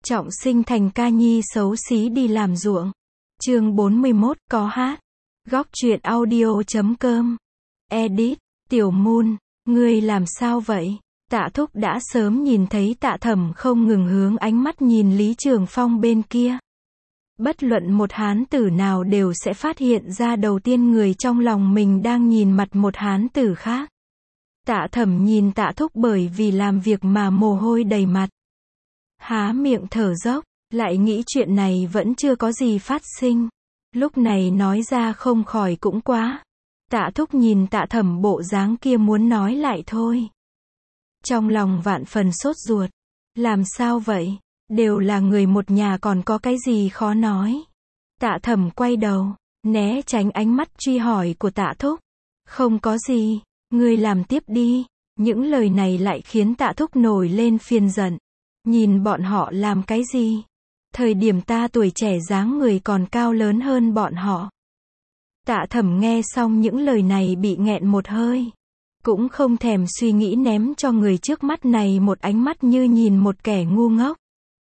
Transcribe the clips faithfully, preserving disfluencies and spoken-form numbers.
Trọng sinh thành ca nhi xấu xí đi làm ruộng. Chương bốn mươi mốt, có hát. Góc truyện audio chấm com. Edit, Tiểu Moon, ngươi làm sao vậy? Tạ Thúc đã sớm nhìn thấy Tạ Thẩm không ngừng hướng ánh mắt nhìn Lý Trường Phong bên kia. Bất luận một hán tử nào đều sẽ phát hiện ra đầu tiên người trong lòng mình đang nhìn mặt một hán tử khác. Tạ Thẩm nhìn Tạ Thúc bởi vì làm việc mà mồ hôi đầy mặt. Há miệng thở dốc, lại nghĩ chuyện này vẫn chưa có gì phát sinh. Lúc này nói ra không khỏi cũng quá. Tạ Thúc nhìn Tạ Thẩm bộ dáng kia muốn nói lại thôi. Trong lòng vạn phần sốt ruột. Làm sao vậy? Đều là người một nhà còn có cái gì khó nói. Tạ Thẩm quay đầu, né tránh ánh mắt truy hỏi của Tạ Thúc. Không có gì, ngươi làm tiếp đi. Những lời này lại khiến Tạ Thúc nổi lên phiền giận. Nhìn bọn họ làm cái gì? Thời điểm ta tuổi trẻ dáng người còn cao lớn hơn bọn họ. Tạ Thẩm nghe xong những lời này bị nghẹn một hơi. Cũng không thèm suy nghĩ ném cho người trước mắt này một ánh mắt như nhìn một kẻ ngu ngốc.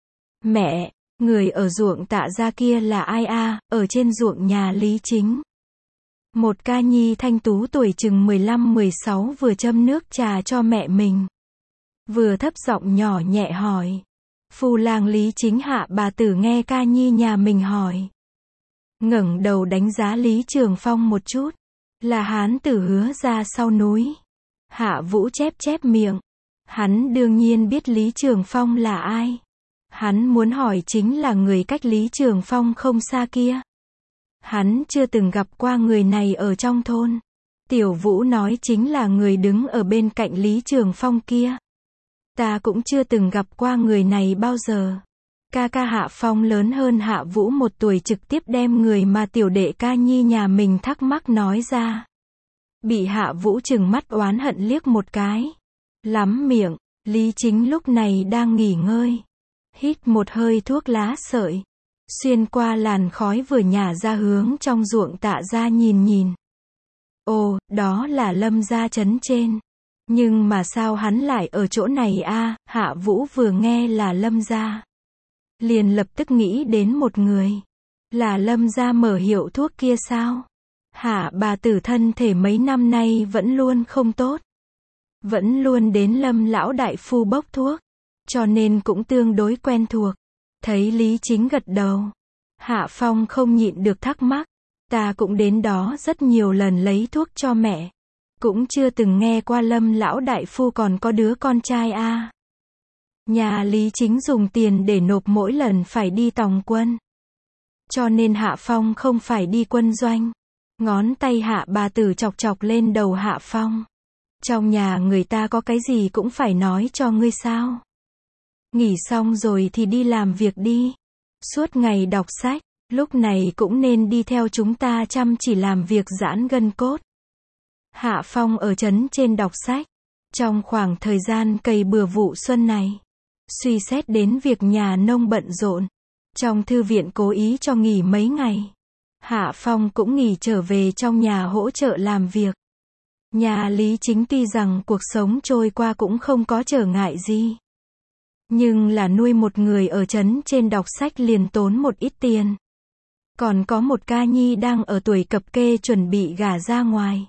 Mẹ, người ở ruộng Tạ gia kia là ai a? Ở trên ruộng nhà Lý Chính. Một ca nhi thanh tú tuổi chừng mười lăm mười sáu vừa châm nước trà cho mẹ mình. Vừa thấp giọng nhỏ nhẹ hỏi. Phu lang Lý Chính hạ bà tử nghe ca nhi nhà mình hỏi. Ngẩng đầu đánh giá Lý Trường Phong một chút. Là hán tử hứa ra sau núi. Hạ Vũ chép chép miệng. Hắn đương nhiên biết Lý Trường Phong là ai. Hắn muốn hỏi chính là người cách Lý Trường Phong không xa kia. Hắn chưa từng gặp qua người này ở trong thôn. Tiểu Vũ nói chính là người đứng ở bên cạnh Lý Trường Phong kia. Ta cũng chưa từng gặp qua người này bao giờ. Ca ca Hạ Phong lớn hơn Hạ Vũ một tuổi trực tiếp đem người mà tiểu đệ ca nhi nhà mình thắc mắc nói ra. Bị Hạ Vũ trừng mắt oán hận liếc một cái. Lắm miệng, Lý Chính lúc này đang nghỉ ngơi. Hít một hơi thuốc lá sợi. Xuyên qua làn khói vừa nhả ra hướng trong ruộng Tạ gia nhìn nhìn. Ồ, đó là Lâm gia trấn trên. Nhưng mà sao hắn lại ở chỗ này a? Hạ Vũ vừa nghe là Lâm gia. Liền lập tức nghĩ đến một người. Là Lâm gia mở hiệu thuốc kia sao? Hạ bà tử thân thể mấy năm nay vẫn luôn không tốt. Vẫn luôn đến Lâm lão đại phu bốc thuốc. Cho nên cũng tương đối quen thuộc. Thấy Lý Chính gật đầu. Hạ Phong không nhịn được thắc mắc. Ta cũng đến đó rất nhiều lần lấy thuốc cho mẹ. Cũng chưa từng nghe qua Lâm lão đại phu còn có đứa con trai a. Nhà Lý Chính dùng tiền để nộp mỗi lần phải đi tòng quân. Cho nên Hạ Phong không phải đi quân doanh. Ngón tay Hạ bà tử chọc chọc lên đầu Hạ Phong. Trong nhà người ta có cái gì cũng phải nói cho ngươi sao? Nghỉ xong rồi thì đi làm việc đi. Suốt ngày đọc sách, lúc này cũng nên đi theo chúng ta chăm chỉ làm việc giãn gân cốt. Hạ Phong ở trấn trên đọc sách. Trong khoảng thời gian cày bừa vụ xuân này, suy xét đến việc nhà nông bận rộn. Trong thư viện cố ý cho nghỉ mấy ngày. Hạ Phong cũng nghỉ trở về trong nhà hỗ trợ làm việc. Nhà Lý Chính tuy rằng cuộc sống trôi qua cũng không có trở ngại gì. Nhưng là nuôi một người ở trấn trên đọc sách liền tốn một ít tiền. Còn có một ca nhi đang ở tuổi cập kê chuẩn bị gả ra ngoài.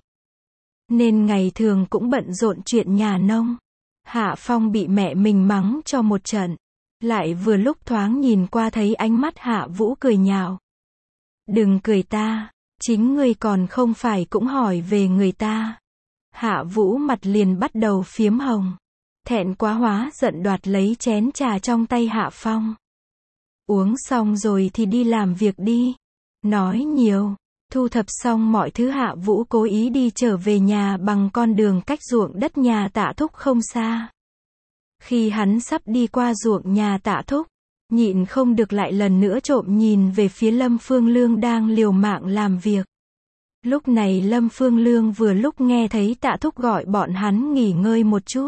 Nên ngày thường cũng bận rộn chuyện nhà nông. Hạ Phong bị mẹ mình mắng cho một trận. Lại vừa lúc thoáng nhìn qua thấy ánh mắt Hạ Vũ cười nhạo. Đừng cười ta, chính ngươi còn không phải cũng hỏi về người ta. Hạ Vũ mặt liền bắt đầu phiếm hồng. Thẹn quá hóa giận đoạt lấy chén trà trong tay Hạ Phong. Uống xong rồi thì đi làm việc đi. Nói nhiều. Thu thập xong mọi thứ Hạ Vũ cố ý đi trở về nhà bằng con đường cách ruộng đất nhà Tạ Thúc không xa. Khi hắn sắp đi qua ruộng nhà Tạ Thúc, nhịn không được lại lần nữa trộm nhìn về phía Lâm Phương Lương đang liều mạng làm việc. Lúc này Lâm Phương Lương vừa lúc nghe thấy Tạ Thúc gọi bọn hắn nghỉ ngơi một chút.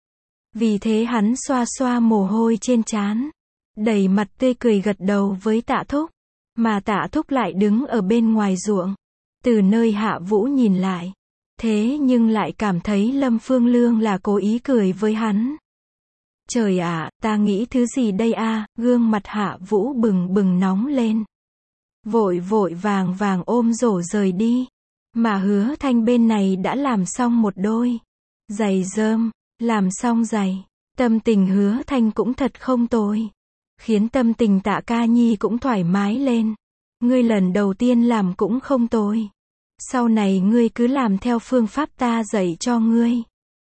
Vì thế hắn xoa xoa mồ hôi trên trán, đầy mặt tươi cười gật đầu với Tạ Thúc. Mà Tạ Thúc lại đứng ở bên ngoài ruộng. Từ nơi Hạ Vũ nhìn lại. Thế nhưng lại cảm thấy Lâm Phương Lương là cố ý cười với hắn. Trời ạ, ta nghĩ thứ gì đây a? Gương mặt Hạ Vũ bừng bừng nóng lên. Vội vội vàng vàng ôm rổ rời đi. Mà Hứa Thanh bên này đã làm xong một đôi giày rơm, làm xong giày. Tâm tình Hứa Thanh cũng thật không tồi. Khiến tâm tình Tạ Ca Nhi cũng thoải mái lên. Ngươi lần đầu tiên làm cũng không tồi. Sau này ngươi cứ làm theo phương pháp ta dạy cho ngươi.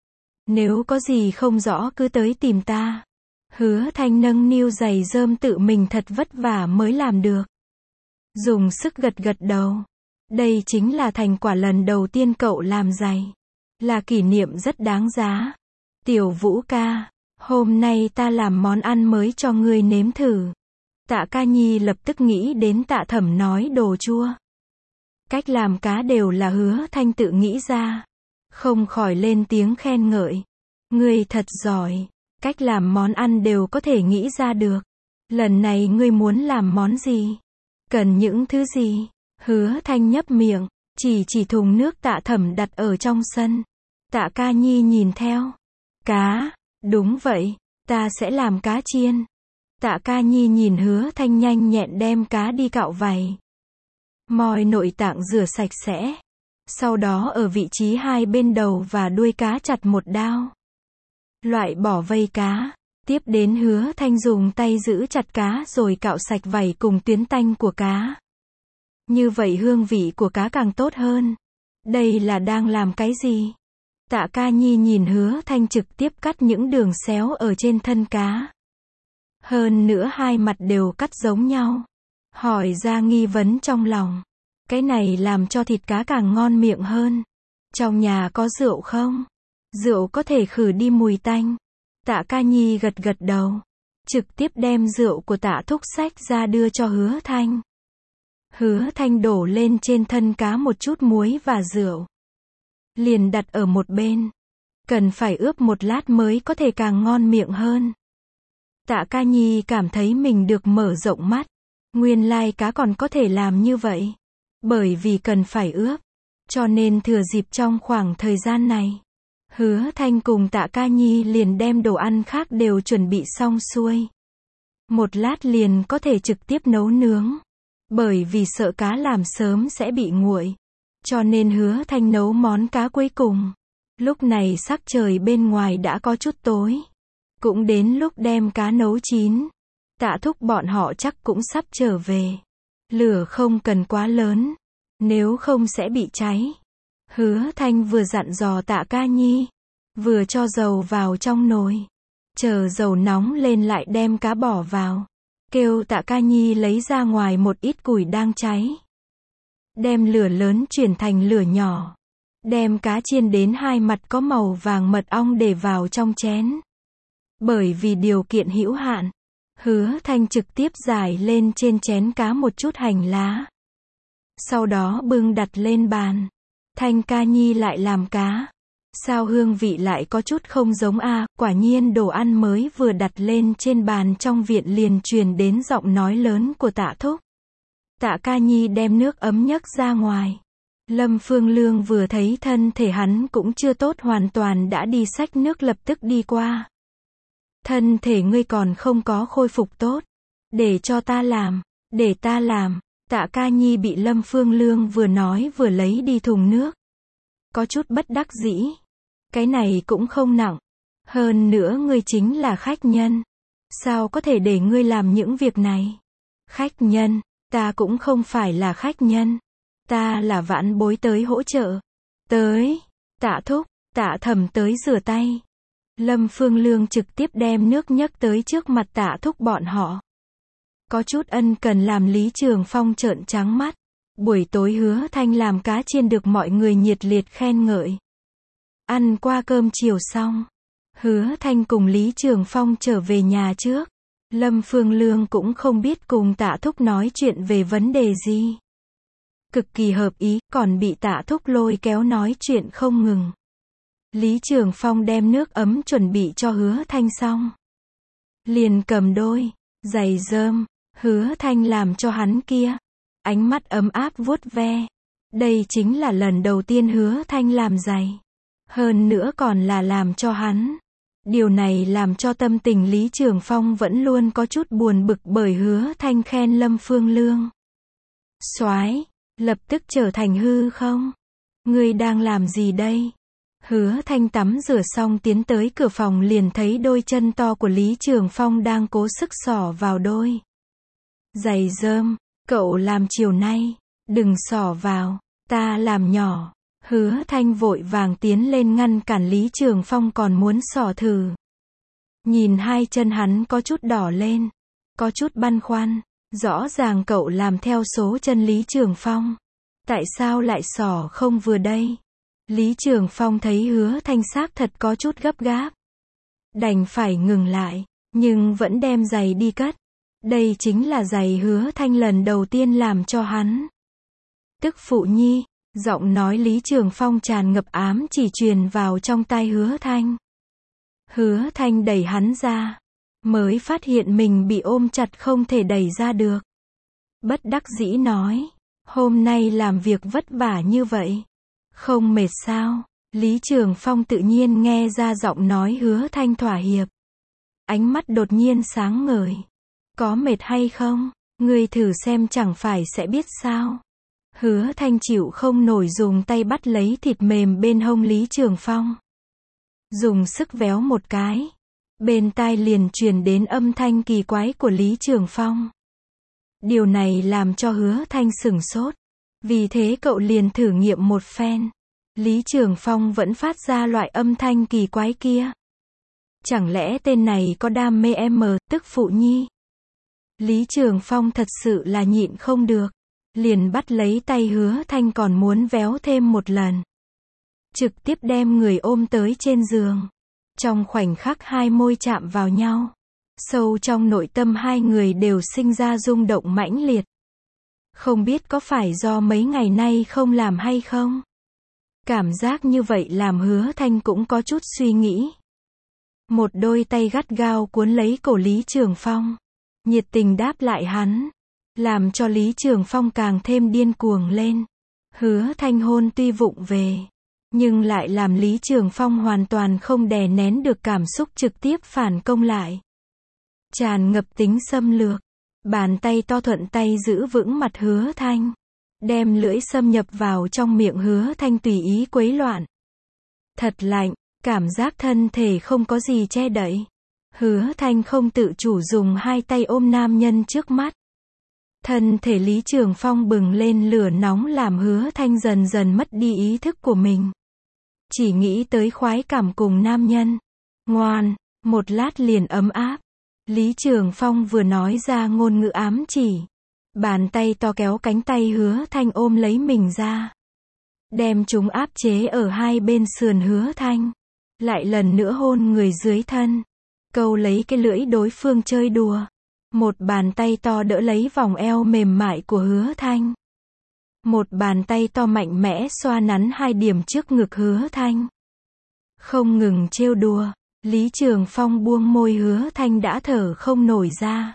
Nếu có gì không rõ cứ tới tìm ta. Hứa Thanh nâng niu giày rơm tự mình thật vất vả mới làm được. Dùng sức gật gật đầu. Đây chính là thành quả lần đầu tiên cậu làm giày. Là kỷ niệm rất đáng giá. Tiểu Vũ ca, hôm nay ta làm món ăn mới cho ngươi nếm thử. Tạ Ca Nhi lập tức nghĩ đến Tạ Thẩm nói đồ chua. Cách làm cá đều là Hứa Thanh tự nghĩ ra. Không khỏi lên tiếng khen ngợi. Ngươi thật giỏi. Cách làm món ăn đều có thể nghĩ ra được. Lần này ngươi muốn làm món gì? Cần những thứ gì? Hứa Thanh nhấp miệng, chỉ chỉ thùng nước Tạ Thẩm đặt ở trong sân. Tạ Ca Nhi nhìn theo. Cá, đúng vậy, ta sẽ làm cá chiên. Tạ Ca Nhi nhìn Hứa Thanh nhanh nhẹn đem cá đi cạo vảy. Moi nội tạng rửa sạch sẽ. Sau đó ở vị trí hai bên đầu và đuôi cá chặt một đao. Loại bỏ vây cá. Tiếp đến Hứa Thanh dùng tay giữ chặt cá rồi cạo sạch vảy cùng tuyến tanh của cá. Như vậy hương vị của cá càng tốt hơn. Đây là đang làm cái gì? Tạ Ca Nhi nhìn Hứa Thanh trực tiếp cắt những đường xéo ở trên thân cá. Hơn nữa hai mặt đều cắt giống nhau. Hỏi ra nghi vấn trong lòng. Cái này làm cho thịt cá càng ngon miệng hơn. Trong nhà có rượu không? Rượu có thể khử đi mùi tanh. Tạ Ca Nhi gật gật đầu. Trực tiếp đem rượu của Tạ Thúc xách ra đưa cho Hứa Thanh. Hứa Thanh đổ lên trên thân cá một chút muối và rượu. Liền đặt ở một bên. Cần phải ướp một lát mới có thể càng ngon miệng hơn. Tạ Ca Nhi cảm thấy mình được mở rộng mắt. Nguyên lai cá còn có thể làm như vậy. Bởi vì cần phải ướp. Cho nên thừa dịp trong khoảng thời gian này. Hứa Thanh cùng Tạ Ca Nhi liền đem đồ ăn khác đều chuẩn bị xong xuôi. Một lát liền có thể trực tiếp nấu nướng. Bởi vì sợ cá làm sớm sẽ bị nguội. Cho nên Hứa Thanh nấu món cá cuối cùng. Lúc này sắc trời bên ngoài đã có chút tối. Cũng đến lúc đem cá nấu chín. Tạ Thúc bọn họ chắc cũng sắp trở về. Lửa không cần quá lớn. Nếu không sẽ bị cháy. Hứa Thanh vừa dặn dò Tạ Ca Nhi. Vừa cho dầu vào trong nồi. Chờ dầu nóng lên lại đem cá bỏ vào. Kêu Tạ Ca Nhi lấy ra ngoài một ít củi đang cháy. Đem lửa lớn chuyển thành lửa nhỏ. Đem cá chiên đến hai mặt có màu vàng mật ong để vào trong chén. Bởi vì điều kiện hữu hạn. Hứa Thanh trực tiếp rải lên trên chén cá một chút hành lá. Sau đó bưng đặt lên bàn. Thanh Ca Nhi lại làm cá. Sao hương vị lại có chút không giống a? Quả nhiên đồ ăn mới vừa đặt lên trên bàn trong viện liền truyền đến giọng nói lớn của Tạ Thúc. Tạ Ca Nhi đem nước ấm nhấc ra ngoài. Lâm Phương Lương vừa thấy thân thể hắn cũng chưa tốt hoàn toàn đã đi xách nước lập tức đi qua. Thân thể ngươi còn không có khôi phục tốt. Để cho ta làm. Để ta làm. Tạ Ca Nhi bị Lâm Phương Lương vừa nói vừa lấy đi thùng nước. Có chút bất đắc dĩ. Cái này cũng không nặng. Hơn nữa ngươi chính là khách nhân. Sao có thể để ngươi làm những việc này? Khách nhân, ta cũng không phải là khách nhân. Ta là vãn bối tới hỗ trợ. Tới, Tạ Thúc, Tạ Thẩm tới rửa tay. Lâm Phương Lương trực tiếp đem nước nhấc tới trước mặt Tạ Thúc bọn họ. Có chút ân cần làm Lý Trường Phong trợn trắng mắt. Buổi tối Hứa Thanh làm cá chiên được mọi người nhiệt liệt khen ngợi. Ăn qua cơm chiều xong. Hứa Thanh cùng Lý Trường Phong trở về nhà trước. Lâm Phương Lương cũng không biết cùng Tạ Thúc nói chuyện về vấn đề gì. Cực kỳ hợp ý, còn bị Tạ Thúc lôi kéo nói chuyện không ngừng. Lý Trường Phong đem nước ấm chuẩn bị cho Hứa Thanh xong. Liền cầm đôi giày rơm, Hứa Thanh làm cho hắn kia. Ánh mắt ấm áp vuốt ve. Đây chính là lần đầu tiên Hứa Thanh làm giày. Hơn nữa còn là làm cho hắn. Điều này làm cho tâm tình Lý Trường Phong vẫn luôn có chút buồn bực bởi Hứa Thanh khen Lâm Phương Lương. Soái, lập tức trở thành hư không? Ngươi đang làm gì đây? Hứa Thanh tắm rửa xong tiến tới cửa phòng liền thấy đôi chân to của Lý Trường Phong đang cố sức xỏ vào đôi giày rơm. Cậu làm chiều nay, đừng xỏ vào, ta làm nhỏ. Hứa Thanh vội vàng tiến lên ngăn cản Lý Trường Phong còn muốn xỏ thử. Nhìn hai chân hắn có chút đỏ lên, có chút băn khoăn, rõ ràng cậu làm theo số chân Lý Trường Phong. Tại sao lại xỏ không vừa đây? Lý Trường Phong thấy Hứa Thanh xác thật có chút gấp gáp. Đành phải ngừng lại, nhưng vẫn đem giày đi cất. Đây chính là giày Hứa Thanh lần đầu tiên làm cho hắn. Tức phụ nhi, giọng nói Lý Trường Phong tràn ngập ám chỉ truyền vào trong tai Hứa Thanh. Hứa Thanh đẩy hắn ra, mới phát hiện mình bị ôm chặt không thể đẩy ra được. Bất đắc dĩ nói, hôm nay làm việc vất vả như vậy, không mệt sao? Lý Trường Phong tự nhiên nghe ra giọng nói Hứa Thanh thỏa hiệp. Ánh mắt đột nhiên sáng ngời. Có mệt hay không? Ngươi thử xem chẳng phải sẽ biết sao? Hứa Thanh chịu không nổi dùng tay bắt lấy thịt mềm bên hông Lý Trường Phong. Dùng sức véo một cái. Bên tai liền truyền đến âm thanh kỳ quái của Lý Trường Phong. Điều này làm cho Hứa Thanh sửng sốt. Vì thế cậu liền thử nghiệm một phen. Lý Trường Phong vẫn phát ra loại âm thanh kỳ quái kia. Chẳng lẽ tên này có đam mê em mờ, tức phụ nhi? Lý Trường Phong thật sự là nhịn không được. Liền bắt lấy tay Hứa Thanh còn muốn véo thêm một lần. Trực tiếp đem người ôm tới trên giường. Trong khoảnh khắc hai môi chạm vào nhau. Sâu trong nội tâm hai người đều sinh ra rung động mãnh liệt. Không biết có phải do mấy ngày nay không làm hay không? Cảm giác như vậy làm Hứa Thanh cũng có chút suy nghĩ. Một đôi tay gắt gao cuốn lấy cổ Lý Trường Phong. Nhiệt tình đáp lại hắn. Làm cho Lý Trường Phong càng thêm điên cuồng lên. Hứa Thanh hôn tuy vụng về. Nhưng lại làm Lý Trường Phong hoàn toàn không đè nén được cảm xúc trực tiếp phản công lại. Tràn ngập tính xâm lược. Bàn tay to thuận tay giữ vững mặt Hứa Thanh. Đem lưỡi xâm nhập vào trong miệng Hứa Thanh tùy ý quấy loạn. Thật lạnh, cảm giác thân thể không có gì che đậy. Hứa Thanh không tự chủ dùng hai tay ôm nam nhân trước mắt. Thân thể Lý Trường Phong bừng lên lửa nóng làm Hứa Thanh dần dần mất đi ý thức của mình. Chỉ nghĩ tới khoái cảm cùng nam nhân. Ngoan, một lát liền ấm áp. Lý Trường Phong vừa nói ra ngôn ngữ ám chỉ. Bàn tay to kéo cánh tay Hứa Thanh ôm lấy mình ra. Đem chúng áp chế ở hai bên sườn Hứa Thanh. Lại lần nữa hôn người dưới thân. Câu lấy cái lưỡi đối phương chơi đùa. Một bàn tay to đỡ lấy vòng eo mềm mại của Hứa Thanh. Một bàn tay to mạnh mẽ xoa nắn hai điểm trước ngực Hứa Thanh. Không ngừng trêu đùa. Lý Trường Phong buông môi Hứa Thanh đã thở không nổi ra.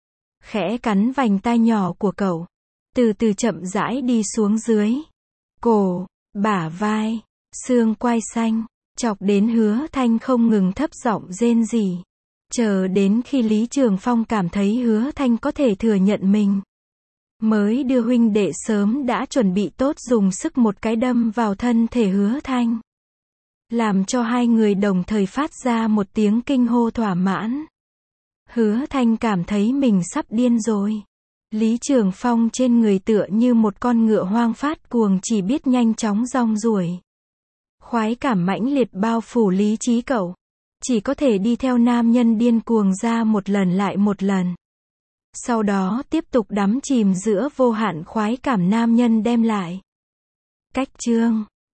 Khẽ cắn vành tai nhỏ của cậu. Từ từ chậm rãi đi xuống dưới. Cổ, bả vai, xương quai xanh. Chọc đến Hứa Thanh không ngừng thấp giọng rên rỉ. Chờ đến khi Lý Trường Phong cảm thấy Hứa Thanh có thể thừa nhận mình. Mới đưa huynh đệ sớm đã chuẩn bị tốt dùng sức một cái đâm vào thân thể Hứa Thanh. Làm cho hai người đồng thời phát ra một tiếng kinh hô thỏa mãn. Hứa Thanh cảm thấy mình sắp điên rồi. Lý Trường Phong trên người tựa như một con ngựa hoang phát cuồng chỉ biết nhanh chóng rong ruổi. Khoái cảm mãnh liệt bao phủ lý trí cậu. Chỉ có thể đi theo nam nhân điên cuồng ra một lần lại một lần. Sau đó tiếp tục đắm chìm giữa vô hạn khoái cảm nam nhân đem lại. Cách chương